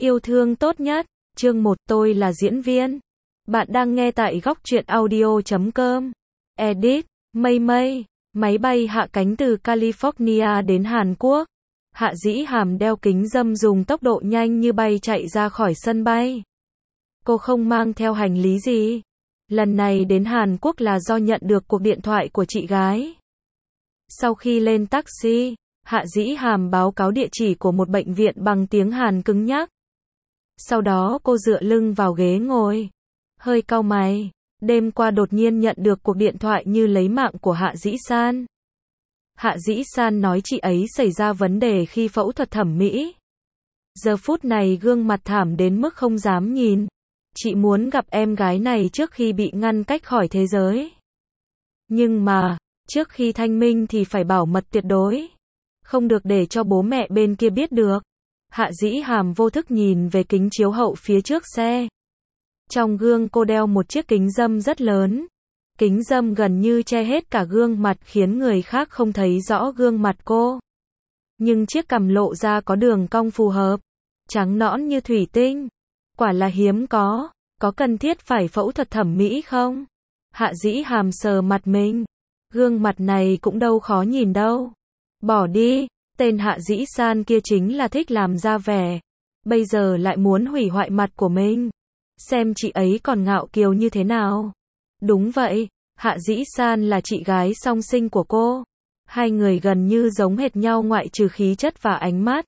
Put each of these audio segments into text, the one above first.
Yêu thương tốt nhất, chương 1, tôi là diễn viên. Bạn đang nghe tại góc truyện audio.com. Edit, Mây Mây, máy bay hạ cánh từ California đến Hàn Quốc. Hạ Dĩ Hàm đeo kính râm dùng tốc độ nhanh như bay chạy ra khỏi sân bay. Cô không mang theo hành lý gì. Lần này đến Hàn Quốc là do nhận được cuộc điện thoại của chị gái. Sau khi lên taxi, Hạ Dĩ Hàm báo cáo địa chỉ của một bệnh viện bằng tiếng Hàn cứng nhắc. Sau đó cô dựa lưng vào ghế ngồi, hơi cau mày. Đêm qua đột nhiên nhận được cuộc điện thoại như lấy mạng của Hạ Dĩ San. Hạ Dĩ San nói chị ấy xảy ra vấn đề khi phẫu thuật thẩm mỹ. Giờ phút này gương mặt thảm đến mức không dám nhìn. Chị muốn gặp em gái này trước khi bị ngăn cách khỏi thế giới. Nhưng mà, trước khi thanh minh thì phải bảo mật tuyệt đối. Không được để cho bố mẹ bên kia biết được. Hạ Dĩ Hàm vô thức nhìn về kính chiếu hậu phía trước xe. Trong gương cô đeo một chiếc kính râm rất lớn. Kính râm gần như che hết cả gương mặt khiến người khác không thấy rõ gương mặt cô. Nhưng chiếc cằm lộ ra có đường cong phù hợp. Trắng nõn như thủy tinh. Quả là hiếm có cần thiết phải phẫu thuật thẩm mỹ không? Hạ Dĩ Hàm sờ mặt mình. Gương mặt này cũng đâu khó nhìn đâu. Bỏ đi, tên Hạ Dĩ San kia chính là thích làm ra vẻ. Bây giờ lại muốn hủy hoại mặt của mình. Xem chị ấy còn ngạo kiều như thế nào. Đúng vậy, Hạ Dĩ San là chị gái song sinh của cô. Hai người gần như giống hệt nhau ngoại trừ khí chất và ánh mắt.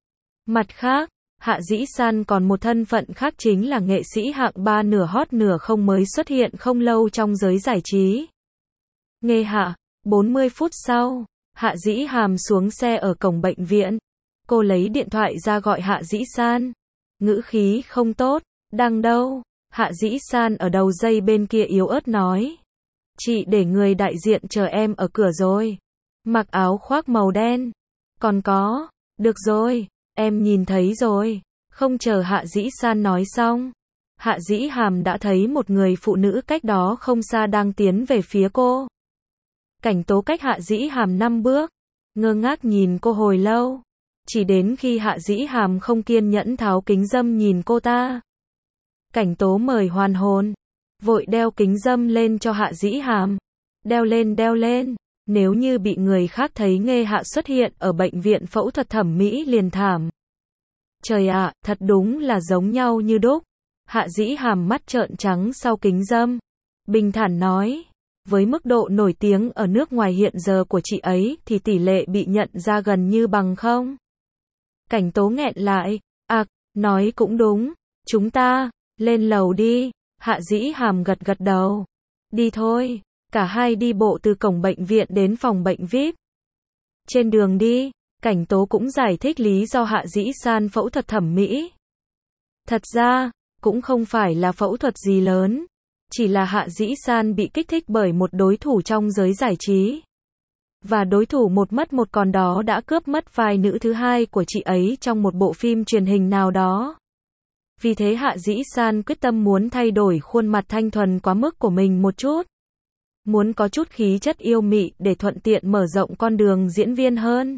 Mặt khác, Hạ Dĩ San còn một thân phận khác chính là nghệ sĩ hạng 3 nửa hot nửa không mới xuất hiện không lâu trong giới giải trí. Nghe Hạ, 40 phút sau, Hạ Dĩ Hàm xuống xe ở cổng bệnh viện. Cô lấy điện thoại ra gọi Hạ Dĩ San. Ngữ khí không tốt, đang đâu? Hạ Dĩ San ở đầu dây bên kia yếu ớt nói. Chị để người đại diện chờ em ở cửa rồi. Mặc áo khoác màu đen. Còn có, được rồi, em nhìn thấy rồi. Không chờ Hạ Dĩ San nói xong. Hạ Dĩ Hàm đã thấy một người phụ nữ cách đó không xa đang tiến về phía cô. Cảnh Tố cách Hạ Dĩ Hàm 5 bước. Ngơ ngác nhìn cô hồi lâu. Chỉ đến khi Hạ Dĩ Hàm không kiên nhẫn tháo kính râm nhìn cô ta. Cảnh Tố mời hoàn hồn. Vội đeo kính râm lên cho Hạ Dĩ Hàm. Đeo lên. Nếu như bị người khác thấy Nghê Hạ xuất hiện ở bệnh viện phẫu thuật thẩm mỹ liền thảm. Trời ạ, thật đúng là giống nhau như đúc. Hạ Dĩ Hàm mắt trợn trắng sau kính râm. Bình thản nói. Với mức độ nổi tiếng ở nước ngoài hiện giờ của chị ấy thì tỷ lệ bị nhận ra gần như bằng không. Cảnh Tố nghẹn lại. Nói cũng đúng. Chúng ta, lên lầu đi. Hạ Dĩ Hàm gật đầu. Đi thôi. Cả hai đi bộ từ cổng bệnh viện đến phòng bệnh VIP. Trên đường đi, Cảnh Tố cũng giải thích lý do Hạ Dĩ San phẫu thuật thẩm mỹ. Thật ra, cũng không phải là phẫu thuật gì lớn. Chỉ là Hạ Dĩ San bị kích thích bởi một đối thủ trong giới giải trí. Và đối thủ một mất một còn đó đã cướp mất vai nữ thứ hai của chị ấy trong một bộ phim truyền hình nào đó. Vì thế Hạ Dĩ San quyết tâm muốn thay đổi khuôn mặt thanh thuần quá mức của mình một chút. Muốn có chút khí chất yêu mị để thuận tiện mở rộng con đường diễn viên hơn.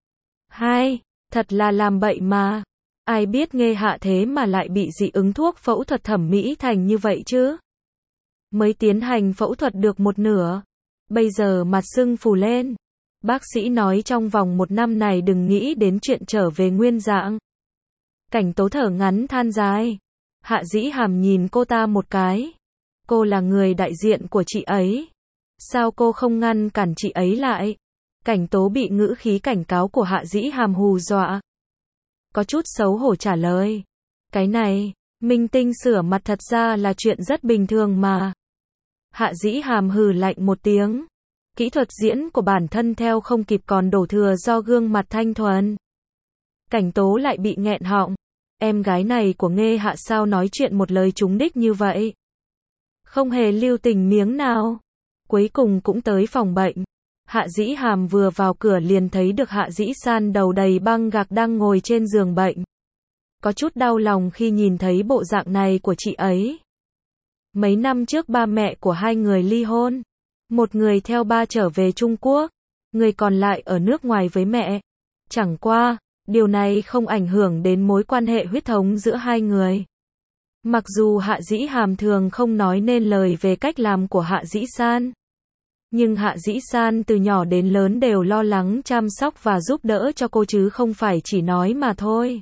Thật là làm bậy mà. Ai biết Nghê Hạ thế mà lại bị dị ứng thuốc phẫu thuật thẩm mỹ thành như vậy chứ. Mới tiến hành phẫu thuật được một nửa. Bây giờ mặt sưng phù lên. Bác sĩ nói trong vòng 1 năm này đừng nghĩ đến chuyện trở về nguyên dạng. Cảnh Tố thở ngắn than dài. Hạ Dĩ Hàm nhìn cô ta một cái. Cô là người đại diện của chị ấy. Sao cô không ngăn cản chị ấy lại? Cảnh Tố bị ngữ khí cảnh cáo của Hạ Dĩ Hàm hù dọa. Có chút xấu hổ trả lời. Cái này, minh tinh sửa mặt thật ra là chuyện rất bình thường mà. Hạ Dĩ Hàm hừ lạnh một tiếng. Kỹ thuật diễn của bản thân theo không kịp còn đổ thừa do gương mặt thanh thuần. Cảnh Tố lại bị nghẹn họng. Em gái này của Nghê Hạ sao nói chuyện một lời trúng đích như vậy? Không hề lưu tình miếng nào. Cuối cùng cũng tới phòng bệnh. Hạ Dĩ Hàm vừa vào cửa liền thấy được Hạ Dĩ San đầu đầy băng gạc đang ngồi trên giường bệnh. Có chút đau lòng khi nhìn thấy bộ dạng này của chị ấy. Mấy năm trước ba mẹ của hai người ly hôn. Một người theo ba trở về Trung Quốc. Người còn lại ở nước ngoài với mẹ. Chẳng qua, Điều này không ảnh hưởng đến mối quan hệ huyết thống giữa hai người. Mặc dù Hạ Dĩ Hàm thường không nói nên lời về cách làm của Hạ Dĩ San, nhưng Hạ Dĩ San từ nhỏ đến lớn đều lo lắng chăm sóc và giúp đỡ cho cô chứ không phải chỉ nói mà thôi.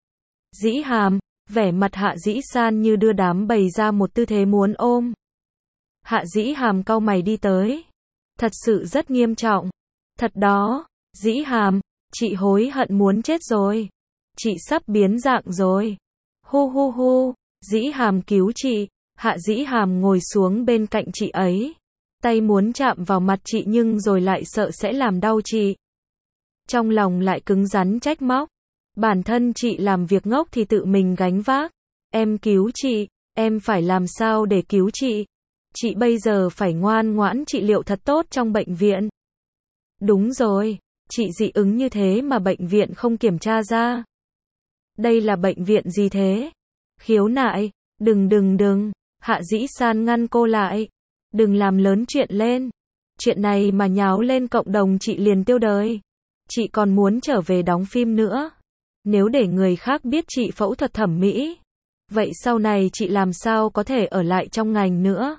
Dĩ Hàm, vẻ mặt Hạ Dĩ San như đưa đám bày ra một tư thế muốn ôm. Hạ Dĩ Hàm cau mày đi tới. Thật sự rất nghiêm trọng. Thật đó, Dĩ Hàm, chị hối hận muốn chết rồi. Chị sắp biến dạng rồi. Hu hu hu, Dĩ Hàm cứu chị. Hạ Dĩ Hàm ngồi xuống bên cạnh chị ấy. Tay muốn chạm vào mặt chị nhưng rồi lại sợ sẽ làm đau chị. Trong lòng lại cứng rắn trách móc. Bản thân chị làm việc ngốc thì tự mình gánh vác. Em cứu chị, em phải làm sao để cứu chị? Chị bây giờ phải ngoan ngoãn trị liệu thật tốt trong bệnh viện. Đúng rồi, chị dị ứng như thế mà bệnh viện không kiểm tra ra. Đây là bệnh viện gì thế? Khiếu nại, đừng, Hạ Dĩ San ngăn cô lại. Đừng làm lớn chuyện lên. Chuyện này mà nháo lên cộng đồng chị liền tiêu đời. Chị còn muốn trở về đóng phim nữa. Nếu để người khác biết chị phẫu thuật thẩm mỹ, vậy sau này chị làm sao có thể ở lại trong ngành nữa?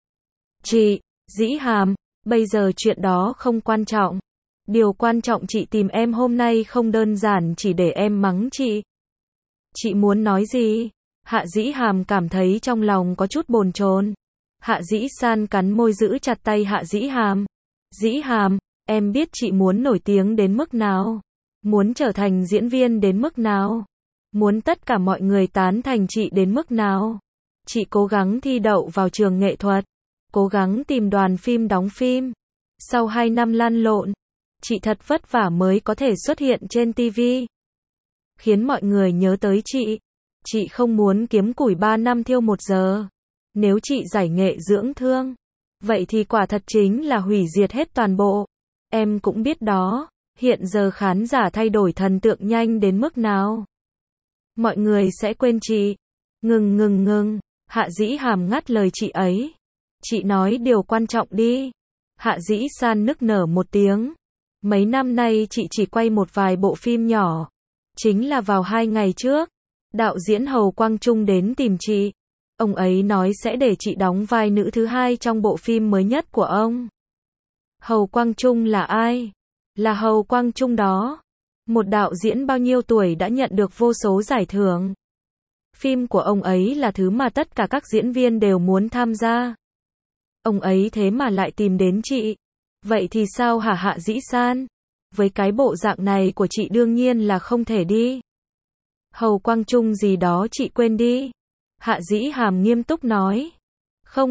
Chị, Dĩ Hàm, bây giờ chuyện đó không quan trọng. Điều quan trọng chị tìm em hôm nay không đơn giản chỉ để em mắng chị. Chị muốn nói gì? Hạ Dĩ Hàm cảm thấy trong lòng có chút bồn chồn. Hạ Dĩ San cắn môi giữ chặt tay Hạ Dĩ Hàm. Dĩ Hàm, em biết chị muốn nổi tiếng đến mức nào? Muốn trở thành diễn viên đến mức nào? Muốn tất cả mọi người tán thành chị đến mức nào? Chị cố gắng thi đậu vào trường nghệ thuật, cố gắng tìm đoàn phim đóng phim. Sau 2 năm lăn lộn, chị thật vất vả mới có thể xuất hiện trên TV, khiến mọi người nhớ tới chị. Chị không muốn kiếm củi 3 năm thiêu 1 giờ. Nếu chị giải nghệ dưỡng thương, vậy thì quả thật chính là hủy diệt hết toàn bộ. Em cũng biết đó, hiện giờ khán giả thay đổi thần tượng nhanh đến mức nào. Mọi người sẽ quên chị. Ngừng. Hạ Dĩ Hàm ngắt lời chị ấy. Chị nói điều quan trọng đi. Hạ Dĩ San nức nở một tiếng. Mấy năm nay chị chỉ quay một vài bộ phim nhỏ. Chính là vào 2 ngày trước, đạo diễn Hầu Quang Trung đến tìm chị. Ông ấy nói sẽ để chị đóng vai nữ thứ 2 trong bộ phim mới nhất của ông. Hầu Quang Trung là ai? Là Hầu Quang Trung đó. Một đạo diễn bao nhiêu tuổi đã nhận được vô số giải thưởng. Phim của ông ấy là thứ mà tất cả các diễn viên đều muốn tham gia. Ông ấy thế mà lại tìm đến chị. Vậy thì sao hả Hạ Dĩ San? Với cái bộ dạng này của chị đương nhiên là không thể đi. Hầu Quang Trung gì đó chị quên đi. Hạ Dĩ Hàm nghiêm túc nói. Không,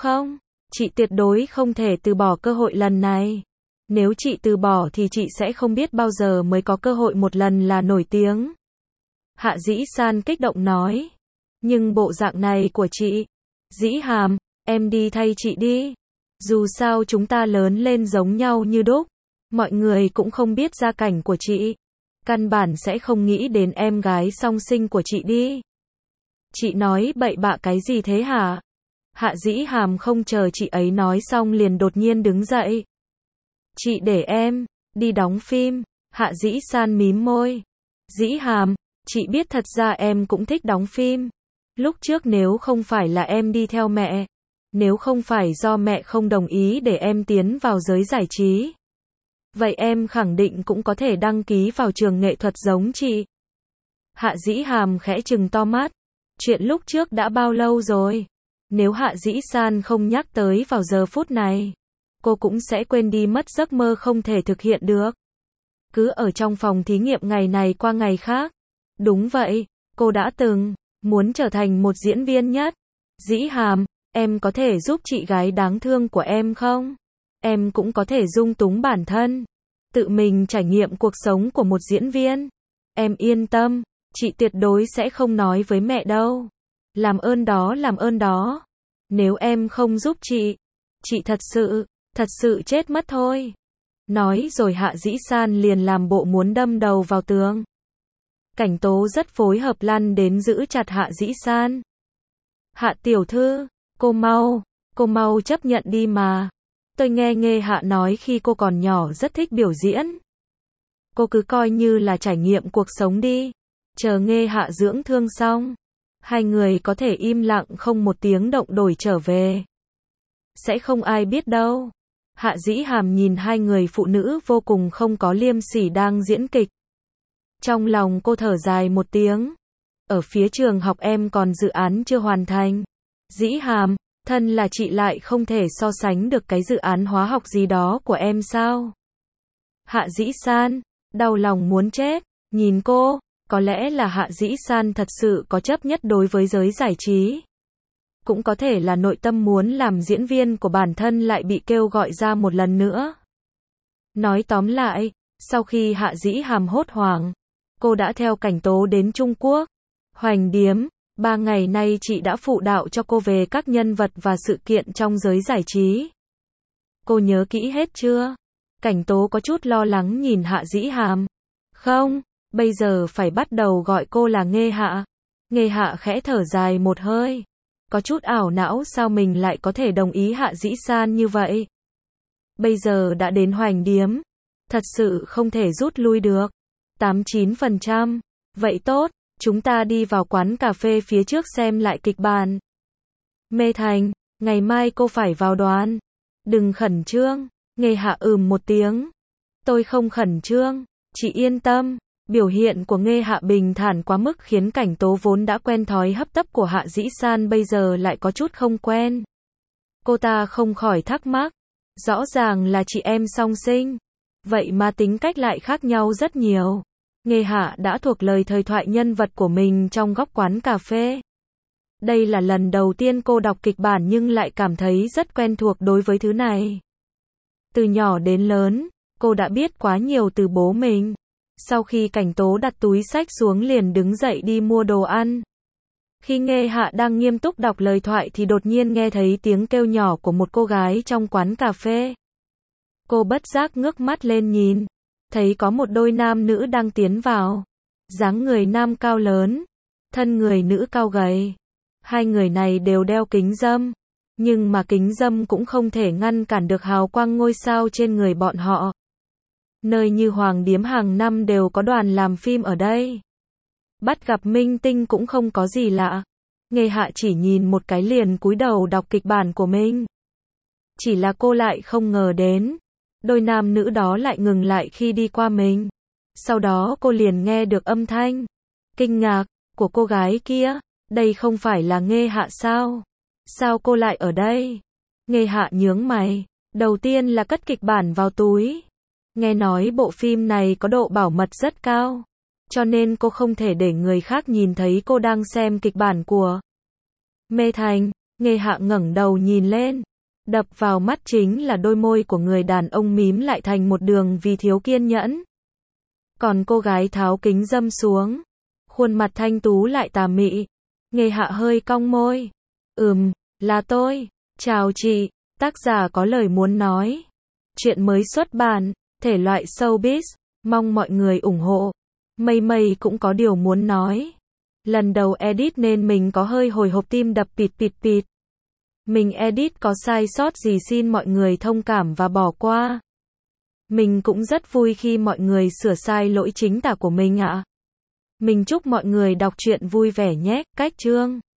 chị tuyệt đối không thể từ bỏ cơ hội lần này. Nếu chị từ bỏ thì chị sẽ không biết bao giờ mới có cơ hội một lần là nổi tiếng. Hạ Dĩ San kích động nói. Nhưng bộ dạng này của chị, Dĩ Hàm, em đi thay chị đi. Dù sao chúng ta lớn lên giống nhau như đúc. Mọi người cũng không biết gia cảnh của chị. Căn bản sẽ không nghĩ đến em gái song sinh của chị đi. Chị nói bậy bạ cái gì thế hả? Hạ Dĩ Hàm không chờ chị ấy nói xong liền đột nhiên đứng dậy. Chị để em đi đóng phim. Hạ Dĩ San mím môi. Dĩ Hàm, chị biết thật ra em cũng thích đóng phim. Lúc trước nếu không phải là em đi theo mẹ, nếu không phải do mẹ không đồng ý để em tiến vào giới giải trí, vậy em khẳng định cũng có thể đăng ký vào trường nghệ thuật giống chị. Hạ Dĩ Hàm khẽ trừng to mắt. Chuyện lúc trước đã bao lâu rồi? Nếu Hạ Dĩ San không nhắc tới vào giờ phút này, cô cũng sẽ quên đi mất giấc mơ không thể thực hiện được. Cứ ở trong phòng thí nghiệm ngày này qua ngày khác. Đúng vậy, cô đã từng muốn trở thành một diễn viên nhất. Dĩ Hàm, em có thể giúp chị gái đáng thương của em không? Em cũng có thể dung túng bản thân, tự mình trải nghiệm cuộc sống của một diễn viên. Em yên tâm, chị tuyệt đối sẽ không nói với mẹ đâu. Làm ơn đó. Nếu em không giúp chị thật sự chết mất thôi. Nói rồi Hạ Dĩ San liền làm bộ muốn đâm đầu vào tường. Cảnh Tố rất phối hợp lăn đến giữ chặt Hạ Dĩ San. Hạ tiểu thư, cô mau chấp nhận đi mà. Tôi nghe Hạ nói khi cô còn nhỏ rất thích biểu diễn. Cô cứ coi như là trải nghiệm cuộc sống đi. Chờ Nghê Hạ dưỡng thương xong, hai người có thể im lặng không một tiếng động đổi trở về. Sẽ không ai biết đâu. Hạ Dĩ Hàm nhìn hai người phụ nữ vô cùng không có liêm sỉ đang diễn kịch. Trong lòng cô thở dài một tiếng. Ở phía trường học em còn dự án chưa hoàn thành. Dĩ Hàm, thân là chị lại không thể so sánh được cái dự án hóa học gì đó của em sao? Hạ Dĩ San, đau lòng muốn chết, nhìn cô, có lẽ là Hạ Dĩ San thật sự có chấp nhất đối với giới giải trí. Cũng có thể là nội tâm muốn làm diễn viên của bản thân lại bị kêu gọi ra một lần nữa. Nói tóm lại, sau khi Hạ Dĩ Hàm hốt hoảng, cô đã theo Cảnh Tố đến Trung Quốc. Hoành điếm, 3 ngày nay chị đã phụ đạo cho cô về các nhân vật và sự kiện trong giới giải trí. Cô nhớ kỹ hết chưa? Cảnh Tố có chút lo lắng nhìn Hạ Dĩ Hàm. Không, bây giờ phải bắt đầu gọi cô là Nghê Hạ. Nghê Hạ khẽ thở dài một hơi. Có chút ảo não sao mình lại có thể đồng ý Hạ Dĩ San như vậy. Bây giờ đã đến Hoành điếm. Thật sự không thể rút lui được. 89%. Vậy tốt, chúng ta đi vào quán cà phê phía trước xem lại kịch bản. Mê Thành, ngày mai cô phải vào đoàn. Đừng khẩn trương. Nghê Hạ một tiếng. Tôi không khẩn trương, chị yên tâm. Biểu hiện của Nghê Hạ bình thản quá mức khiến Cảnh Tố vốn đã quen thói hấp tấp của Hạ Dĩ San bây giờ lại có chút không quen. Cô ta không khỏi thắc mắc. Rõ ràng là chị em song sinh. Vậy mà tính cách lại khác nhau rất nhiều. Nghê Hạ đã thuộc lời thời thoại nhân vật của mình trong góc quán cà phê. Đây là lần đầu tiên cô đọc kịch bản nhưng lại cảm thấy rất quen thuộc đối với thứ này. Từ nhỏ đến lớn, cô đã biết quá nhiều từ bố mình. Sau khi Cảnh Tố đặt túi xách xuống liền đứng dậy đi mua đồ ăn. Khi Nghê Hạ đang nghiêm túc đọc lời thoại thì đột nhiên nghe thấy tiếng kêu nhỏ của một cô gái trong quán cà phê. Cô bất giác ngước mắt lên nhìn, thấy có một đôi nam nữ đang tiến vào. Dáng người nam cao lớn, thân người nữ cao gầy. Hai người này đều đeo kính râm, nhưng mà kính râm cũng không thể ngăn cản được hào quang ngôi sao trên người bọn họ. Nơi như Hoàng điếm hàng năm đều có đoàn làm phim ở đây. Bắt gặp minh tinh cũng không có gì lạ. Nghê Hạ chỉ nhìn một cái liền cúi đầu đọc kịch bản của mình. Chỉ là cô lại không ngờ đến, đôi nam nữ đó lại ngừng lại khi đi qua mình. Sau đó cô liền nghe được âm thanh kinh ngạc của cô gái kia. Đây không phải là Nghê Hạ sao? Sao cô lại ở đây? Nghê Hạ nhướng mày. Đầu tiên là cất kịch bản vào túi. Nghe nói bộ phim này có độ bảo mật rất cao, cho nên cô không thể để người khác nhìn thấy cô đang xem kịch bản của Mê Thành. Nghê Hạ ngẩng đầu nhìn lên. Đập vào mắt chính là đôi môi của người đàn ông mím lại thành một đường vì thiếu kiên nhẫn. Còn cô gái tháo kính râm xuống, khuôn mặt thanh tú lại tà mị. Nghê Hạ hơi cong môi. Là tôi. Chào chị, tác giả có lời muốn nói. Chuyện mới xuất bản, thể loại showbiz, mong mọi người ủng hộ. Mây Mây cũng có điều muốn nói. Lần đầu edit nên mình có hơi hồi hộp tim đập pịt. Mình edit có sai sót gì xin mọi người thông cảm và bỏ qua. Mình cũng rất vui khi mọi người sửa sai lỗi chính tả của mình ạ. Mình chúc mọi người đọc truyện vui vẻ nhé. Cách chương